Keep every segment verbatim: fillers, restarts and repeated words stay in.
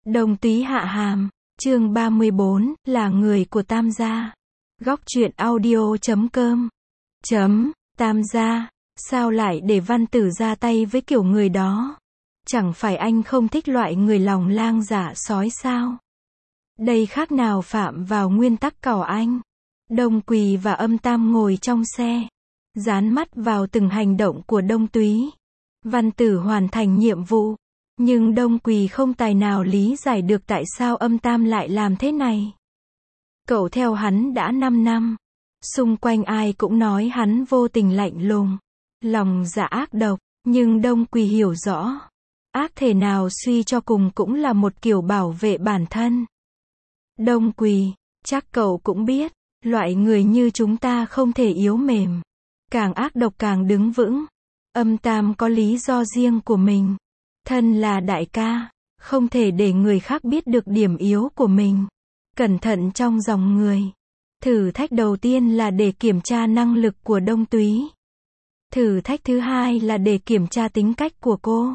Đồng Túy hạ hàm, chương ba mươi bốn, là người của Tam gia. Góc truyện audio chấm com. Chấm, Tam gia, sao lại để Văn Tử ra tay với kiểu người đó? Chẳng phải anh không thích loại người lòng lang dạ sói sao? Đây khác nào phạm vào nguyên tắc cỏ anh. Đông Quỳ và Âm Tam ngồi trong xe, dán mắt vào từng hành động của Đông Túy. Văn Tử hoàn thành nhiệm vụ, nhưng Đông Quỳ không tài nào lý giải được tại sao Âm Tam lại làm thế này. Cậu theo hắn đã năm năm, xung quanh ai cũng nói hắn vô tình lạnh lùng, lòng dạ ác độc, nhưng Đông Quỳ hiểu rõ, ác thể nào suy cho cùng cũng là một kiểu bảo vệ bản thân. Đông Quỳ, chắc cậu cũng biết, loại người như chúng ta không thể yếu mềm, càng ác độc càng đứng vững. Âm Tam có lý do riêng của mình, thân là đại ca, không thể để người khác biết được điểm yếu của mình. Cẩn thận trong dòng người. Thử thách đầu tiên là để kiểm tra năng lực của Đông Túy. Thử thách thứ hai là để kiểm tra tính cách của cô.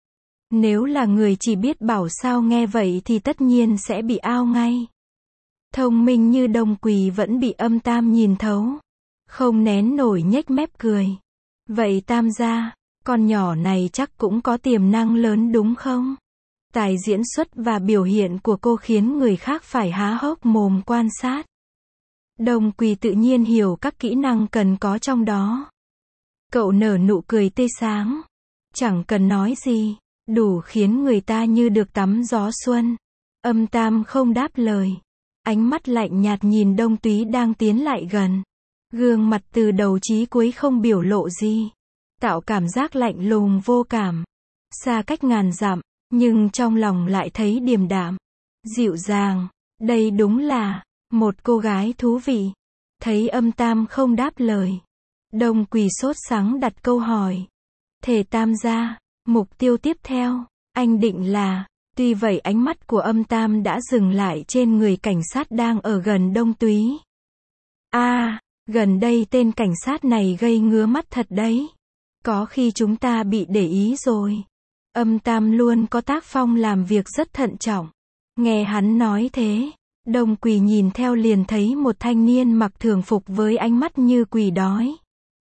Nếu là người chỉ biết bảo sao nghe vậy thì tất nhiên sẽ bị ao ngay. Thông minh như Đông Quỳ vẫn bị Âm Tam nhìn thấu, không nén nổi nhếch mép cười. Vậy Tam gia, con nhỏ này chắc cũng có tiềm năng lớn đúng không? Tài diễn xuất và biểu hiện của cô khiến người khác phải há hốc mồm quan sát. Đông Quỳ tự nhiên hiểu các kỹ năng cần có trong đó. Cậu nở nụ cười tươi sáng, chẳng cần nói gì, đủ khiến người ta như được tắm gió xuân. Âm Tam không đáp lời, ánh mắt lạnh nhạt nhìn Đông Túy đang tiến lại gần. Gương mặt từ đầu chí cuối không biểu lộ gì, tạo cảm giác lạnh lùng vô cảm, xa cách ngàn dặm, nhưng trong lòng lại thấy điềm đạm, dịu dàng. Đây đúng là một cô gái thú vị. Thấy Âm Tam không đáp lời, Đông Quỳ sốt sắng đặt câu hỏi. Thể Tam gia, mục tiêu tiếp theo, anh định là... Tuy vậy ánh mắt của Âm Tam đã dừng lại trên người cảnh sát đang ở gần Đông Túy. A, à, gần đây tên cảnh sát này gây ngứa mắt thật đấy. Có khi chúng ta bị để ý rồi. Âm Tam luôn có tác phong làm việc rất thận trọng. Nghe hắn nói thế, Đông Quỳ nhìn theo liền thấy một thanh niên mặc thường phục với ánh mắt như quỷ đói.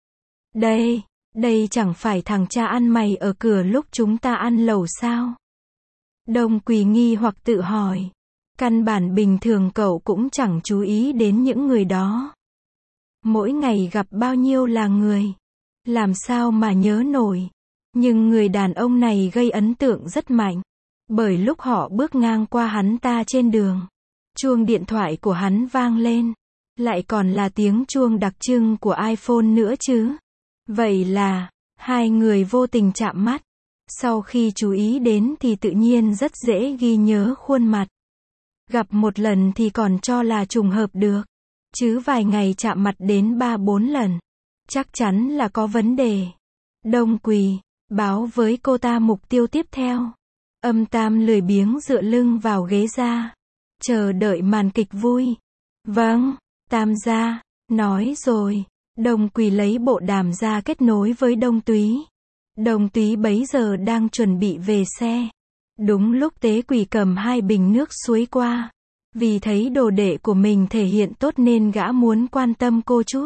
Đây, đây chẳng phải thằng cha ăn mày ở cửa lúc chúng ta ăn lẩu sao? Đông Quỳ nghi hoặc tự hỏi. Căn bản bình thường cậu cũng chẳng chú ý đến những người đó. Mỗi ngày gặp bao nhiêu là người, làm sao mà nhớ nổi. Nhưng người đàn ông này gây ấn tượng rất mạnh, bởi lúc họ bước ngang qua hắn ta trên đường, chuông điện thoại của hắn vang lên, lại còn là tiếng chuông đặc trưng của iPhone nữa chứ. Vậy là, hai người vô tình chạm mắt. Sau khi chú ý đến thì tự nhiên rất dễ ghi nhớ khuôn mặt. Gặp một lần thì còn cho là trùng hợp được, chứ vài ngày chạm mặt đến ba bốn lần, chắc chắn là có vấn đề. Đông Quỳ, báo với cô ta mục tiêu tiếp theo. Âm Tam lười biếng dựa lưng vào ghế ra, chờ đợi màn kịch vui. Vâng, Tam gia, nói rồi. Đông Quỳ lấy bộ đàm ra kết nối với Đông Túy. Đông Túy bấy giờ đang chuẩn bị về xe. Đúng lúc Tế Quỳ cầm hai bình nước suối qua. Vì thấy đồ đệ của mình thể hiện tốt nên gã muốn quan tâm cô chút.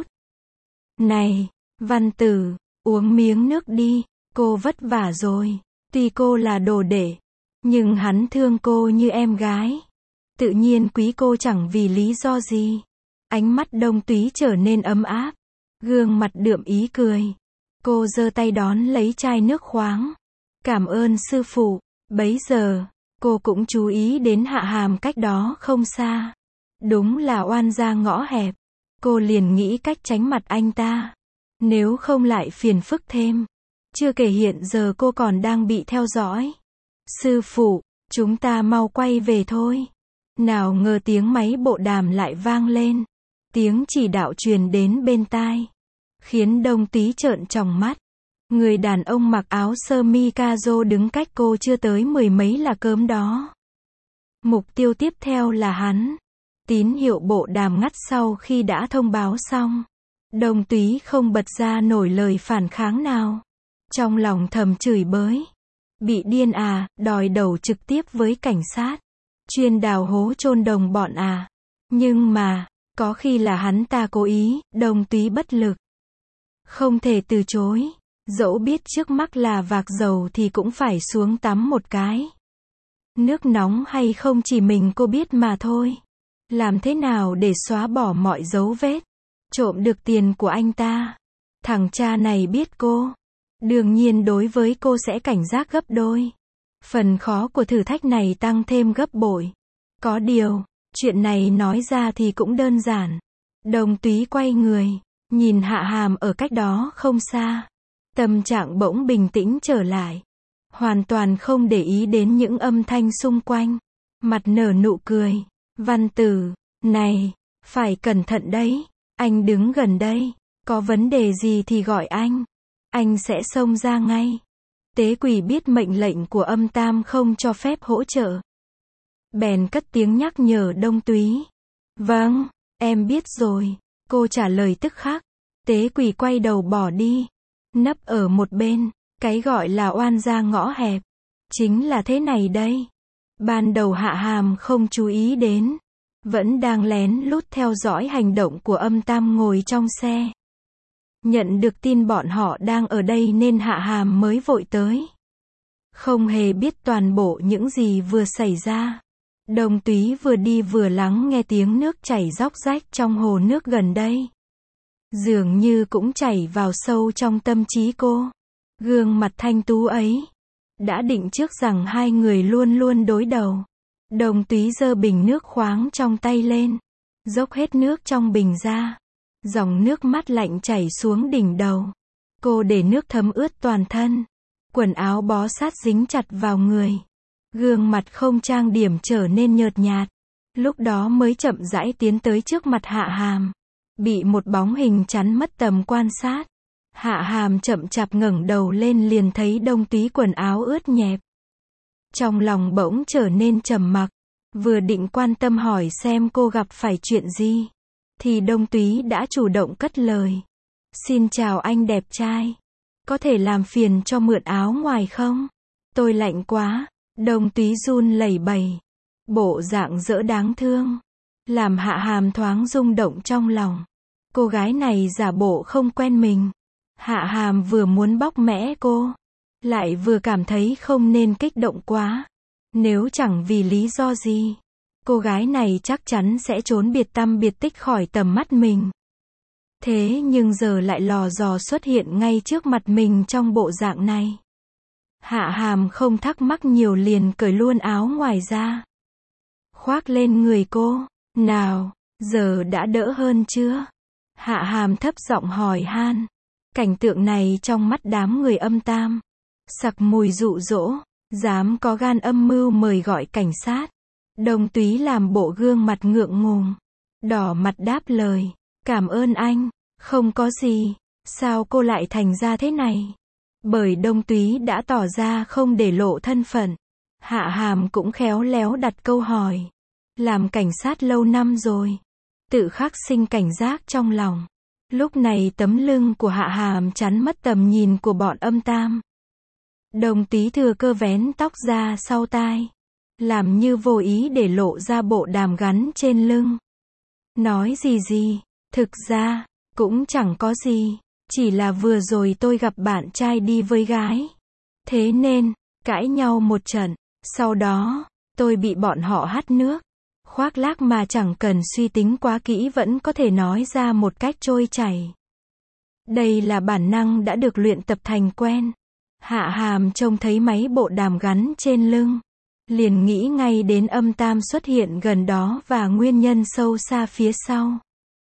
Này, Văn Tử, uống miếng nước đi, cô vất vả rồi. Tuy cô là đồ đệ, nhưng hắn thương cô như em gái. Tự nhiên quý cô chẳng vì lý do gì. Ánh mắt Đông Túy trở nên ấm áp, gương mặt đượm ý cười. Cô giơ tay đón lấy chai nước khoáng. Cảm ơn sư phụ. Bấy giờ, cô cũng chú ý đến Hạ Hàm cách đó không xa. Đúng là oan gia ngõ hẹp. Cô liền nghĩ cách tránh mặt anh ta, nếu không lại phiền phức thêm. Chưa kể hiện giờ cô còn đang bị theo dõi. Sư phụ, chúng ta mau quay về thôi. Nào ngờ tiếng máy bộ đàm lại vang lên. Tiếng chỉ đạo truyền đến bên tai, khiến Đông Túy trợn tròng mắt. Người đàn ông mặc áo sơ mi caro đứng cách cô chưa tới mười mấy là cớm đó. Mục tiêu tiếp theo là hắn. Tín hiệu bộ đàm ngắt sau khi đã thông báo xong. Đông Túy không bật ra nổi lời phản kháng nào. Trong lòng thầm chửi bới. Bị điên à, đòi đầu trực tiếp với cảnh sát. Chuyên đào hố chôn đồng bọn à? Nhưng mà, có khi là hắn ta cố ý, Đồng Túy bất lực. Không thể từ chối. Dẫu biết trước mắt là vạc dầu thì cũng phải xuống tắm một cái. Nước nóng hay không chỉ mình cô biết mà thôi. Làm thế nào để xóa bỏ mọi dấu vết? Trộm được tiền của anh ta. Thằng cha này biết cô. Đương nhiên đối với cô sẽ cảnh giác gấp đôi. Phần khó của thử thách này tăng thêm gấp bội. Có điều, chuyện này nói ra thì cũng đơn giản. Đồng Túy quay người, nhìn Hạ Hàm ở cách đó không xa. Tâm trạng bỗng bình tĩnh trở lại. Hoàn toàn không để ý đến những âm thanh xung quanh. Mặt nở nụ cười. Văn Tử, này, phải cẩn thận đấy. Anh đứng gần đây. Có vấn đề gì thì gọi anh. Anh sẽ xông ra ngay. Tế Quỳ biết mệnh lệnh của âm tam không cho phép hỗ trợ. Bèn cất tiếng nhắc nhở Đông Túy. Vâng, em biết rồi. Cô trả lời tức khắc. Tế Quỳ quay đầu bỏ đi. Nấp ở một bên. Cái gọi là oan gia ngõ hẹp. Chính là thế này đây. Ban đầu Hạ Hàm không chú ý đến. Vẫn đang lén lút theo dõi hành động của âm tam ngồi trong xe. Nhận được tin bọn họ đang ở đây nên Hạ Hàm mới vội tới. Không hề biết toàn bộ những gì vừa xảy ra. Đồng Túy vừa đi vừa lắng nghe tiếng nước chảy róc rách trong hồ nước gần đây. Dường như cũng chảy vào sâu trong tâm trí cô. Gương mặt thanh tú ấy. Đã định trước rằng hai người luôn luôn đối đầu. Đồng Túy giơ bình nước khoáng trong tay lên. Dốc hết nước trong bình ra. Dòng nước mắt lạnh chảy xuống đỉnh đầu. Cô để nước thấm ướt toàn thân. Quần áo bó sát dính chặt vào người. Gương mặt không trang điểm trở nên nhợt nhạt. Lúc đó mới chậm rãi tiến tới trước mặt Hạ Hàm. Bị một bóng hình chắn mất tầm quan sát. Hạ Hàm chậm chạp ngẩng đầu lên liền thấy Đông Túy quần áo ướt nhẹp. Trong lòng bỗng trở nên trầm mặc. Vừa định quan tâm hỏi xem cô gặp phải chuyện gì. Thì Đông Túy đã chủ động cất lời. Xin chào anh đẹp trai. Có thể làm phiền cho mượn áo ngoài không? Tôi lạnh quá. Đông Túy run lẩy bẩy. Bộ dạng dỡ đáng thương. Làm Hạ Hàm thoáng rung động trong lòng. Cô gái này giả bộ không quen mình. Hạ Hàm vừa muốn bóc mẽ cô. Lại vừa cảm thấy không nên kích động quá. Nếu chẳng vì lý do gì. Cô gái này chắc chắn sẽ trốn biệt tăm biệt tích khỏi tầm mắt mình. Thế nhưng giờ lại lò dò xuất hiện ngay trước mặt mình trong bộ dạng này. Hạ Hàm không thắc mắc nhiều liền cởi luôn áo ngoài ra. Khoác lên người cô. Nào, giờ đã đỡ hơn chưa? Hạ Hàm thấp giọng hỏi han. Cảnh tượng này trong mắt đám người âm tam. Sặc mùi dụ dỗ. Dám có gan âm mưu mời gọi cảnh sát. Đồng Túy làm bộ gương mặt ngượng ngùng. Đỏ mặt đáp lời. Cảm ơn anh. Không có gì. Sao cô lại thành ra thế này? Bởi Đông Túy đã tỏ ra không để lộ thân phận. Hạ Hàm cũng khéo léo đặt câu hỏi. Làm cảnh sát lâu năm rồi. Tự khắc sinh cảnh giác trong lòng. Lúc này tấm lưng của Hạ Hàm chắn mất tầm nhìn của bọn âm tam. Đồng Túy thừa cơ vén tóc ra sau tai. Làm như vô ý để lộ ra bộ đàm gắn trên lưng. Nói gì gì, thực ra, cũng chẳng có gì. Chỉ là vừa rồi tôi gặp bạn trai đi với gái. Thế nên, cãi nhau một trận. Sau đó, tôi bị bọn họ hắt nước. Khoác lác mà chẳng cần suy tính quá kỹ vẫn có thể nói ra một cách trôi chảy. Đây là bản năng đã được luyện tập thành quen. Hạ Hàm trông thấy máy bộ đàm gắn trên lưng. Liền nghĩ ngay đến âm tam xuất hiện gần đó và nguyên nhân sâu xa phía sau.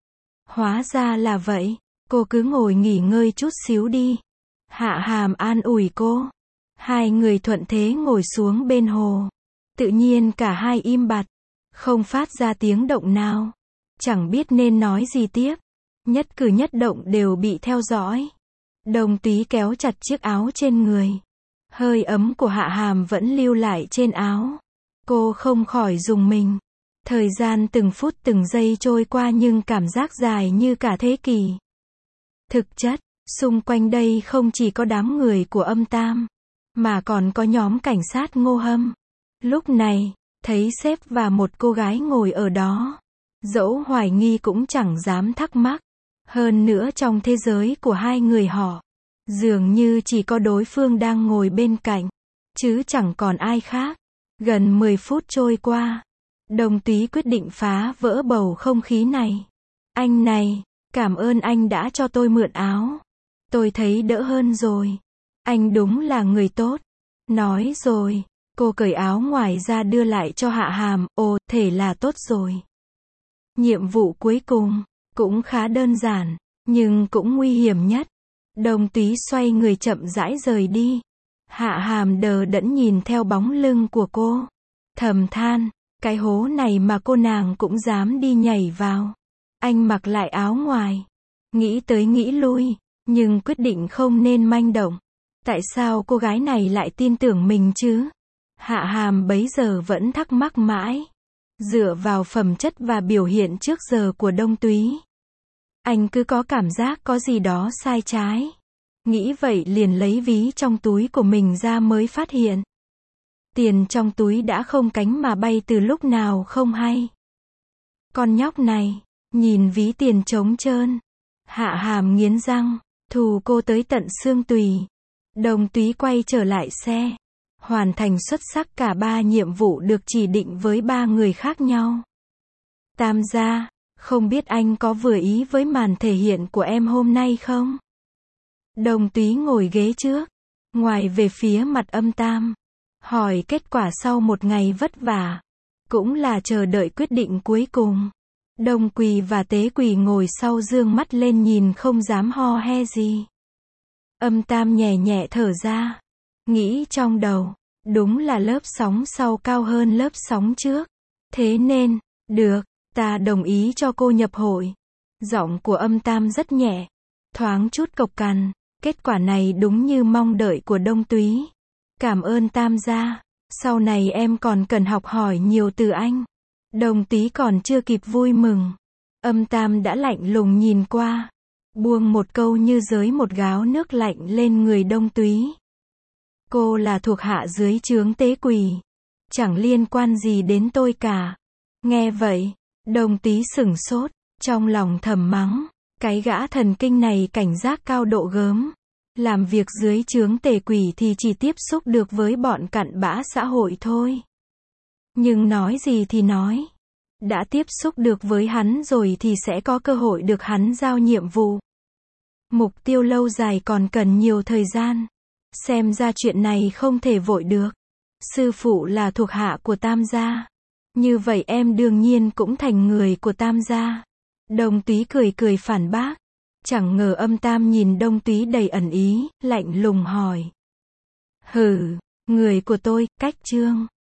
Hóa ra là vậy. Cô cứ ngồi nghỉ ngơi chút xíu đi. Hạ Hàm an ủi cô. Hai người thuận thế ngồi xuống bên hồ. Tự nhiên cả hai im bặt. Không phát ra tiếng động nào. Chẳng biết nên nói gì tiếp. Nhất cử nhất động đều bị theo dõi. Đồng Túy kéo chặt chiếc áo trên người. Hơi ấm của Hạ Hàm vẫn lưu lại trên áo. Cô không khỏi rùng mình. Thời gian từng phút từng giây trôi qua nhưng cảm giác dài như cả thế kỷ. Thực chất, xung quanh đây không chỉ có đám người của âm tam, mà còn có nhóm cảnh sát Ngô Hâm. Lúc này, thấy sếp và một cô gái ngồi ở đó. Dẫu hoài nghi cũng chẳng dám thắc mắc. Hơn nữa trong thế giới của hai người họ, dường như chỉ có đối phương đang ngồi bên cạnh, chứ chẳng còn ai khác. Gần mười phút trôi qua, Đồng Túy quyết định phá vỡ bầu không khí này. Anh này, cảm ơn anh đã cho tôi mượn áo. Tôi thấy đỡ hơn rồi. Anh đúng là người tốt. Nói rồi, cô cởi áo ngoài ra đưa lại cho Hạ Hàm. Ồ, thế là tốt rồi. Nhiệm vụ cuối cùng, cũng khá đơn giản, nhưng cũng nguy hiểm nhất. Đồng Túy xoay người chậm rãi rời đi. Hạ Hàm đờ đẫn nhìn theo bóng lưng của cô. Thầm than, cái hố này mà cô nàng cũng dám đi nhảy vào. Anh mặc lại áo ngoài. Nghĩ tới nghĩ lui, nhưng quyết định không nên manh động. Tại sao cô gái này lại tin tưởng mình chứ? Hạ Hàm bấy giờ vẫn thắc mắc mãi. Dựa vào phẩm chất và biểu hiện trước giờ của Đông Túy, anh cứ có cảm giác có gì đó sai trái. Nghĩ vậy liền lấy ví trong túi của mình ra mới phát hiện. Tiền trong túi đã không cánh mà bay từ lúc nào không hay. Con nhóc này, nhìn ví tiền trống trơn. Hạ Hàm nghiến răng, thù cô tới tận xương tủy. Đồng Túy quay trở lại xe. Hoàn thành xuất sắc cả ba nhiệm vụ được chỉ định với ba người khác nhau. Tam gia, không biết anh có vừa ý với màn thể hiện của em hôm nay không? Đồng Túy ngồi ghế trước, ngoài về phía mặt Âm Tam, hỏi kết quả sau một ngày vất vả, cũng là chờ đợi quyết định cuối cùng. Đồng Quỳ và Tế Quỳ ngồi sau dương mắt lên nhìn không dám ho he gì. Âm Tam nhẹ nhẹ thở ra, nghĩ trong đầu, đúng là lớp sóng sau cao hơn lớp sóng trước. Thế nên, được, ta đồng ý cho cô nhập hội. Giọng của Âm Tam rất nhẹ, thoáng chút cộc cằn. Kết quả này đúng như mong đợi của Đông Túy. Cảm ơn Tam gia, sau này em còn cần học hỏi nhiều từ anh. Đồng Túy còn chưa kịp vui mừng, Âm Tam đã lạnh lùng nhìn qua, buông một câu như giới một gáo nước lạnh lên người Đông Túy. Cô là thuộc hạ dưới trướng Tế Quỳ, chẳng liên quan gì đến tôi cả. Nghe vậy, Đồng Túy sửng sốt, trong lòng thầm mắng, cái gã thần kinh này cảnh giác cao độ gớm. Làm việc dưới trướng Tề Quỳ thì chỉ tiếp xúc được với bọn cặn bã xã hội thôi. Nhưng nói gì thì nói, đã tiếp xúc được với hắn rồi thì sẽ có cơ hội được hắn giao nhiệm vụ. Mục tiêu lâu dài còn cần nhiều thời gian. Xem ra chuyện này không thể vội được. Sư phụ là thuộc hạ của Tam gia, như vậy em đương nhiên cũng thành người của Tam gia. Đồng Túy cười cười phản bác. Chẳng ngờ Âm Tam nhìn Đông Túy đầy ẩn ý, lạnh lùng hỏi. Hừ, người của tôi, cách trương.